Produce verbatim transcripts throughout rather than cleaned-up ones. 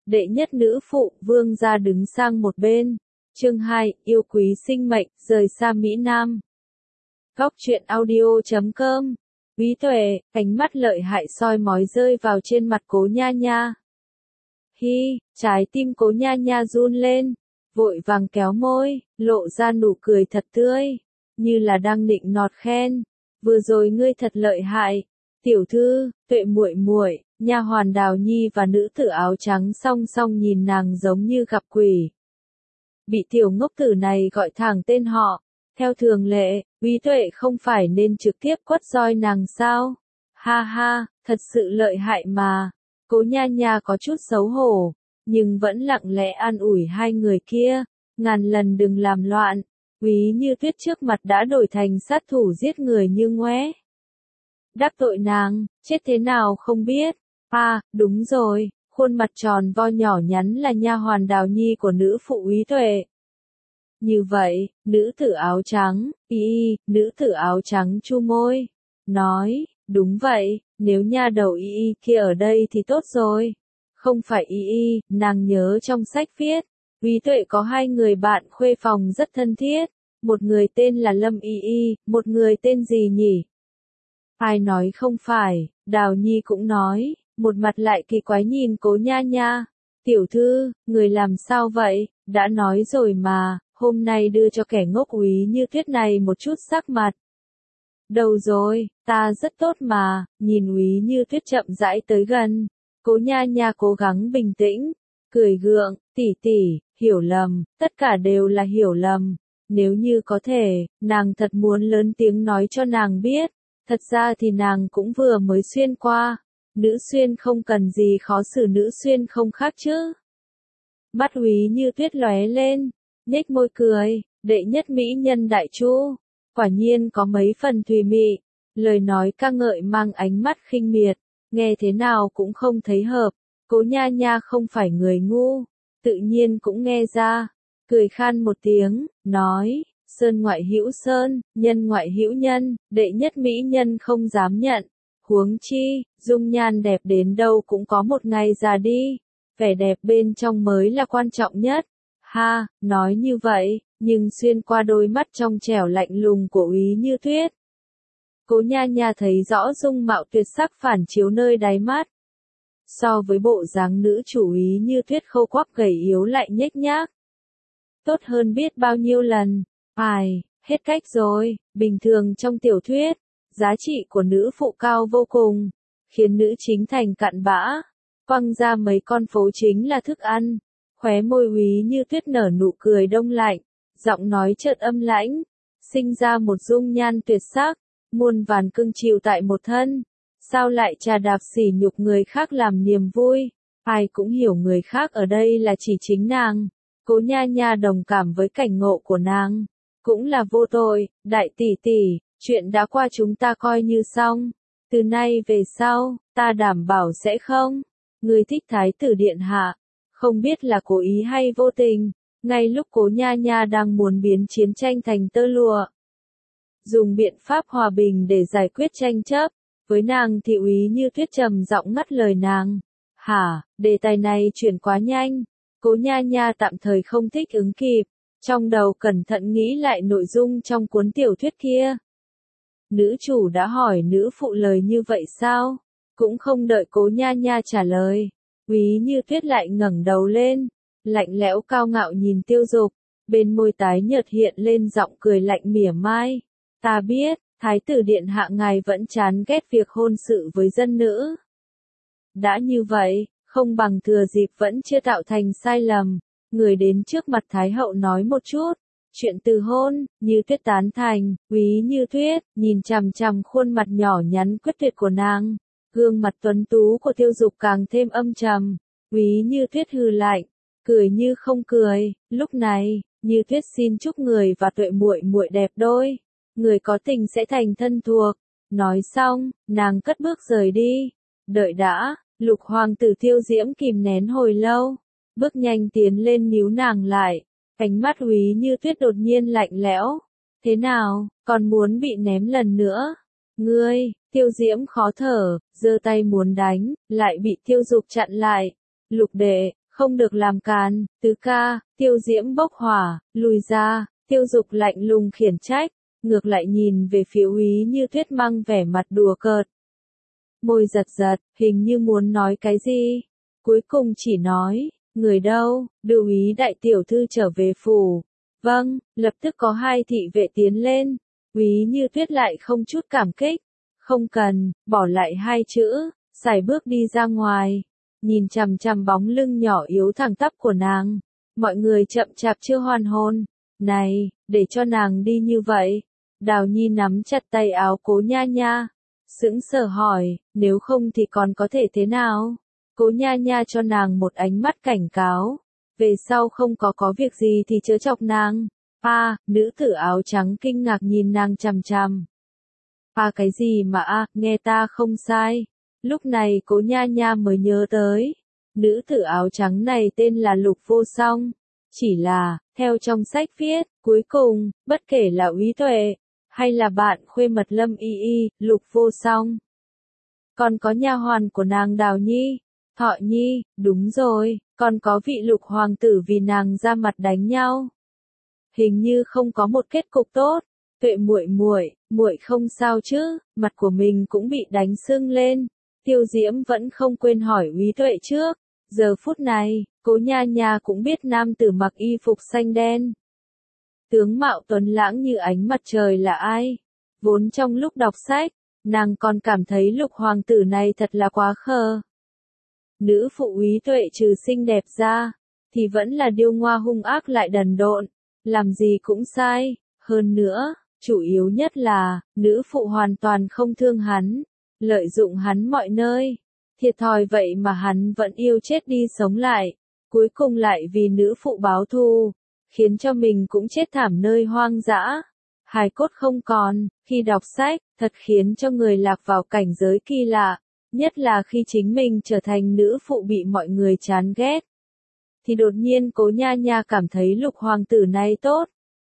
đệ nhất nữ phụ, vương gia đứng sang một bên. Chương hai, yêu quý sinh mệnh, rời xa Mỹ Nam. Góc truyện audio chấm com. Quý Tuệ, ánh mắt lợi hại soi mói rơi vào trên mặt Cố Nha Nha. Hi, trái tim Cố Nha Nha run lên, vội vàng kéo môi, lộ ra nụ cười thật tươi, như là đang nịnh nọt khen. Vừa rồi ngươi thật lợi hại, tiểu thư. Tuệ muội muội, nha hoàn Đào Nhi và nữ tử áo trắng song song nhìn nàng giống như gặp quỷ. Bị tiểu ngốc tử này gọi thẳng tên họ. Theo thường lệ, Quý Tuệ không phải nên trực tiếp quất roi nàng sao? Ha ha, thật sự lợi hại mà. Cố Nha Nha có chút xấu hổ, nhưng vẫn lặng lẽ an ủi hai người kia, ngàn lần đừng làm loạn. Quý Như Tuyết trước mặt đã đổi thành sát thủ giết người như ngoé. Đắc tội nàng, chết thế nào không biết. À, đúng rồi, khuôn mặt tròn vo nhỏ nhắn là nha hoàn Đào Nhi của nữ phụ Quý Tuệ. Như vậy, nữ tử áo trắng, y y, nữ tử áo trắng chu môi, nói, đúng vậy, nếu nha đầu y y kia ở đây thì tốt rồi. Không phải y y, nàng nhớ trong sách viết, Quý Tuệ có hai người bạn khuê phòng rất thân thiết, một người tên là Lâm y y, một người tên gì nhỉ? Ai nói không phải, Đào Nhi cũng nói, một mặt lại kỳ quái nhìn Cố Nha Nha. Tiểu thư, người làm sao vậy, đã nói rồi mà, hôm nay đưa cho kẻ ngốc Quý Như Tuyết này một chút sắc mặt. Đâu rồi, ta rất tốt mà, nhìn Quý Như Tuyết chậm rãi tới gần. Cố Nha Nha cố gắng bình tĩnh, cười gượng, tỷ tỷ, hiểu lầm, tất cả đều là hiểu lầm. Nếu như có thể, nàng thật muốn lớn tiếng nói cho nàng biết. Thật ra thì nàng cũng vừa mới xuyên qua. Nữ xuyên không cần gì khó xử, nữ xuyên không khác chứ. Mắt Quý Như Tuyết lóe lên, nhếch môi cười, đệ nhất mỹ nhân đại chu, quả nhiên có mấy phần thùy mị, lời nói ca ngợi mang ánh mắt khinh miệt, nghe thế nào cũng không thấy hợp. Cố Nha Nha không phải người ngu, tự nhiên cũng nghe ra, cười khan một tiếng, nói, sơn ngoại hữu sơn, nhân ngoại hữu nhân, đệ nhất mỹ nhân không dám nhận, huống chi, dung nhan đẹp đến đâu cũng có một ngày già đi, vẻ đẹp bên trong mới là quan trọng nhất. Ha, nói như vậy, nhưng xuyên qua đôi mắt trong trẻo lạnh lùng của Quý Như Tuyết. Cố Nha Nha thấy rõ dung mạo tuyệt sắc phản chiếu nơi đáy mắt. So với bộ dáng nữ chủ Quý Như Tuyết khô quắp gầy yếu lại nhếch nhác. Tốt hơn biết bao nhiêu lần. Ai, hết cách rồi, bình thường trong tiểu thuyết, giá trị của nữ phụ cao vô cùng, khiến nữ chính thành cặn bã, quăng ra mấy con phố chính là thức ăn. Khóe môi Quý Như Tuyết nở nụ cười đông lạnh, giọng nói chợt âm lãnh, sinh ra một dung nhan tuyệt sắc, muôn vàn cưng chiều tại một thân, sao lại trà đạp sỉ nhục người khác làm niềm vui. Ai cũng hiểu người khác ở đây là chỉ chính nàng. Cố Nha Nha đồng cảm với cảnh ngộ của nàng, cũng là vô tội. Đại tỷ tỷ, chuyện đã qua chúng ta coi như xong, từ nay về sau, ta đảm bảo sẽ không. Người thích thái tử điện hạ. Không biết là cố ý hay vô tình, ngay lúc Cố Nha Nha đang muốn biến chiến tranh thành tơ lụa, dùng biện pháp hòa bình để giải quyết tranh chấp, với nàng thì Quý Như Tuyết trầm giọng ngắt lời nàng. Hả, đề tài này chuyển quá nhanh, Cố Nha Nha tạm thời không thích ứng kịp, trong đầu cẩn thận nghĩ lại nội dung trong cuốn tiểu thuyết kia. Nữ chủ đã hỏi nữ phụ lời như vậy sao? Cũng không đợi Cố Nha Nha trả lời. Quý Như Tuyết lại ngẩng đầu lên, lạnh lẽo cao ngạo nhìn Tiêu Dục, bên môi tái nhợt hiện lên giọng cười lạnh mỉa mai. Ta biết, thái tử điện hạ ngài vẫn chán ghét việc hôn sự với dân nữ. Đã như vậy, không bằng thừa dịp vẫn chưa tạo thành sai lầm, người đến trước mặt thái hậu nói một chút. Chuyện từ hôn, Như Tuyết tán thành. Quý Như Tuyết nhìn chằm chằm khuôn mặt nhỏ nhắn quyết tuyệt của nàng. Gương mặt tuấn tú của Tiêu Dục càng thêm âm trầm. Quý Như Tuyết hừ lạnh, cười như không cười. Lúc này, Như Tuyết xin chúc người và Tuệ muội muội đẹp đôi, người có tình sẽ thành thân thuộc. Nói xong, nàng cất bước rời đi. Đợi đã, Lục hoàng tử Tiêu Diễm kìm nén hồi lâu, bước nhanh tiến lên níu nàng lại. Ánh mắt Quý Như Tuyết đột nhiên lạnh lẽo. Thế nào, còn muốn bị ném lần nữa? Ngươi, Tiêu Diễm khó thở, giơ tay muốn đánh, lại bị Tiêu Dục chặn lại. Lục đệ, không được làm càn, tứ ca, Tiêu Diễm bốc hỏa, lùi ra, Tiêu Dục lạnh lùng khiển trách, ngược lại nhìn về phía Úy Như Tuyết mang vẻ mặt đùa cợt. Môi giật giật, hình như muốn nói cái gì, cuối cùng chỉ nói, người đâu, đưa Úy đại tiểu thư trở về phủ. Vâng, lập tức có hai thị vệ tiến lên, Úy Như Tuyết lại không chút cảm kích, không cần, bỏ lại hai chữ, sải bước đi ra ngoài, nhìn chằm chằm bóng lưng nhỏ yếu thẳng tắp của nàng. Mọi người chậm chạp chưa hoàn hồn, này, để cho nàng đi như vậy. Đào Nhi nắm chặt tay áo Cố Nha Nha, sững sờ hỏi, nếu không thì còn có thể thế nào? Cố Nha Nha cho nàng một ánh mắt cảnh cáo, về sau không có có việc gì thì chớ chọc nàng. A, nữ tử áo trắng kinh ngạc nhìn nàng chằm chằm. A cái gì mà a, nghe ta không sai. Lúc này Cố Nha Nha mới nhớ tới, nữ tử áo trắng này tên là Lục Vô Song. Chỉ là, theo trong sách viết, cuối cùng, bất kể là Úy Tuệ, hay là bạn khuê mật Lâm Y Y, Lục Vô Song. Còn có nha hoàn của nàng Đào Nhi, Thọ Nhi, đúng rồi, còn có vị Lục hoàng tử vì nàng ra mặt đánh nhau. Hình như không có một kết cục tốt. Tuệ muội muội, muội không sao chứ? Mặt của mình cũng bị đánh sưng lên. Tiêu Diễm vẫn không quên hỏi Úy Tuệ trước. Giờ phút này, Cố Nha Nha cũng biết nam tử mặc y phục xanh đen, tướng mạo tuấn lãng như ánh mặt trời là ai. Vốn trong lúc đọc sách, nàng còn cảm thấy Lục hoàng tử này thật là quá khờ. Nữ phụ Úy Tuệ trừ xinh đẹp ra, thì vẫn là điêu ngoa hung ác lại đần độn, làm gì cũng sai. Hơn nữa, chủ yếu nhất là, nữ phụ hoàn toàn không thương hắn, lợi dụng hắn mọi nơi. Thiệt thòi vậy mà hắn vẫn yêu chết đi sống lại, cuối cùng lại vì nữ phụ báo thù, khiến cho mình cũng chết thảm nơi hoang dã, hài cốt không còn. Khi đọc sách, thật khiến cho người lạc vào cảnh giới kỳ lạ, nhất là khi chính mình trở thành nữ phụ bị mọi người chán ghét. Thì đột nhiên Cố Nha Nha cảm thấy Lục hoàng tử này tốt.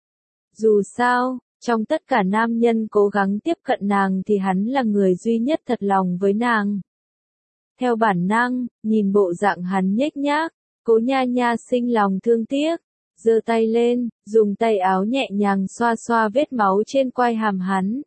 Dù sao, trong tất cả nam nhân cố gắng tiếp cận nàng thì hắn là người duy nhất thật lòng với nàng. Theo bản năng, nhìn bộ dạng hắn nhếch nhác, Cố Nha Nha sinh lòng thương tiếc, giơ tay lên, dùng tay áo nhẹ nhàng xoa xoa vết máu trên quai hàm hắn.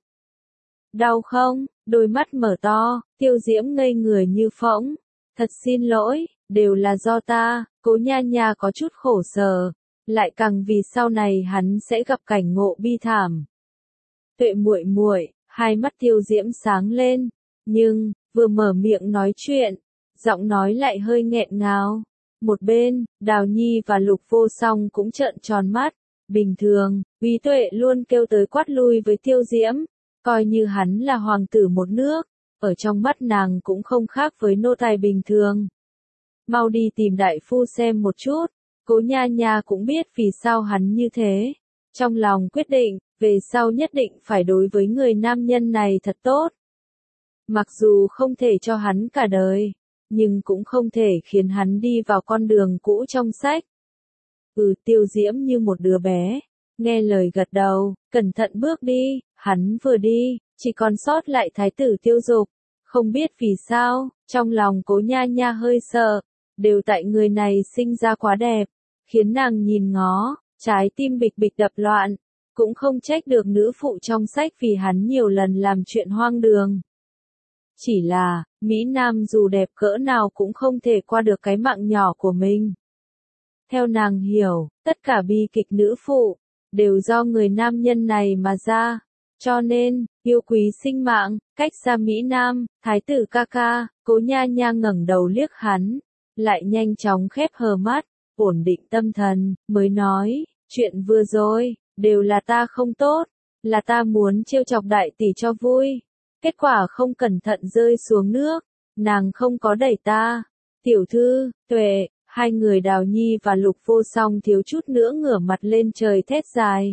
Đau không? Đôi mắt mở to, Tiêu Diễm ngây người như phỗng. Thật xin lỗi, đều là do ta. Cố Nha Nha có chút khổ sở, lại càng vì sau này hắn sẽ gặp cảnh ngộ bi thảm. Tuệ muội muội, hai mắt Tiêu Diễm sáng lên, nhưng vừa mở miệng nói chuyện, giọng nói lại hơi nghẹn ngào. Một bên, Đào Nhi và Lục Vô Song cũng trợn tròn mắt. Bình thường, Úy Tuệ luôn kêu tới quát lui với Tiêu Diễm, coi như hắn là hoàng tử một nước, ở trong mắt nàng cũng không khác với nô tài bình thường. Mau đi tìm đại phu xem một chút. Cố Nha Nha cũng biết vì sao hắn như thế. Trong lòng quyết định, về sau nhất định phải đối với người nam nhân này thật tốt. Mặc dù không thể cho hắn cả đời, nhưng cũng không thể khiến hắn đi vào con đường cũ trong sách. Ừ, Tiêu Diễm như một đứa bé, nghe lời gật đầu, cẩn thận bước đi. Hắn vừa đi, chỉ còn sót lại thái tử Tiêu Dục. Không biết vì sao, trong lòng Cố Nha Nha hơi sợ, đều tại người này sinh ra quá đẹp, khiến nàng nhìn ngó, trái tim bịch bịch đập loạn. Cũng không trách được nữ phụ trong sách vì hắn nhiều lần làm chuyện hoang đường. Chỉ là, Mỹ Nam dù đẹp cỡ nào cũng không thể qua được cái mạng nhỏ của mình. Theo nàng hiểu, tất cả bi kịch nữ phụ, đều do người nam nhân này mà ra. Cho nên, yêu quý sinh mạng, cách xa Mỹ Nam, thái tử ca ca. Cố Nha Nha ngẩng đầu liếc hắn, lại nhanh chóng khép hờ mắt, ổn định tâm thần, mới nói, chuyện vừa rồi, đều là ta không tốt, là ta muốn trêu chọc đại tỷ cho vui. Kết quả không cẩn thận rơi xuống nước, nàng không có đẩy ta. Tiểu thư, Tuệ, hai người Đào Nhi và Lục Vô Song thiếu chút nữa ngửa mặt lên trời thét dài.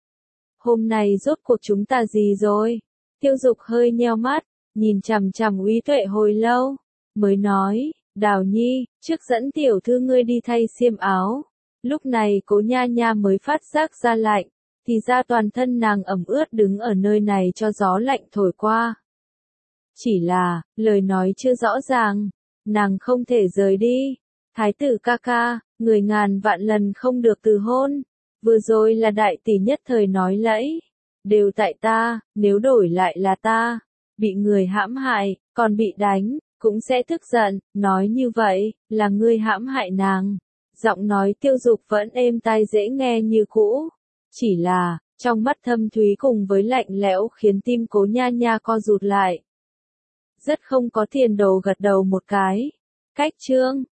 Hôm nay rốt cuộc chúng ta gì rồi? Tiêu Dục hơi nheo mắt, nhìn chằm chằm Úy Tuệ hồi lâu, mới nói, Đào Nhi, trước dẫn tiểu thư ngươi đi thay xiêm áo. Lúc này Cố Nha Nha mới phát giác ra lạnh, thì ra toàn thân nàng ẩm ướt đứng ở nơi này cho gió lạnh thổi qua. Chỉ là, lời nói chưa rõ ràng, nàng không thể rời đi, Thái tử ca ca, người ngàn vạn lần không được từ hôn. Vừa rồi là đại tỷ nhất thời nói lẫy. Đều tại ta, nếu đổi lại là ta, bị người hãm hại, còn bị đánh, cũng sẽ tức giận, nói như vậy, là ngươi hãm hại nàng. Giọng nói Tiêu Dục vẫn êm tai dễ nghe như cũ. Chỉ là, trong mắt thâm thúy cùng với lạnh lẽo khiến tim Cố Nha Nha co rụt lại. Rất không có tiền đồ gật đầu một cái. Cách chương,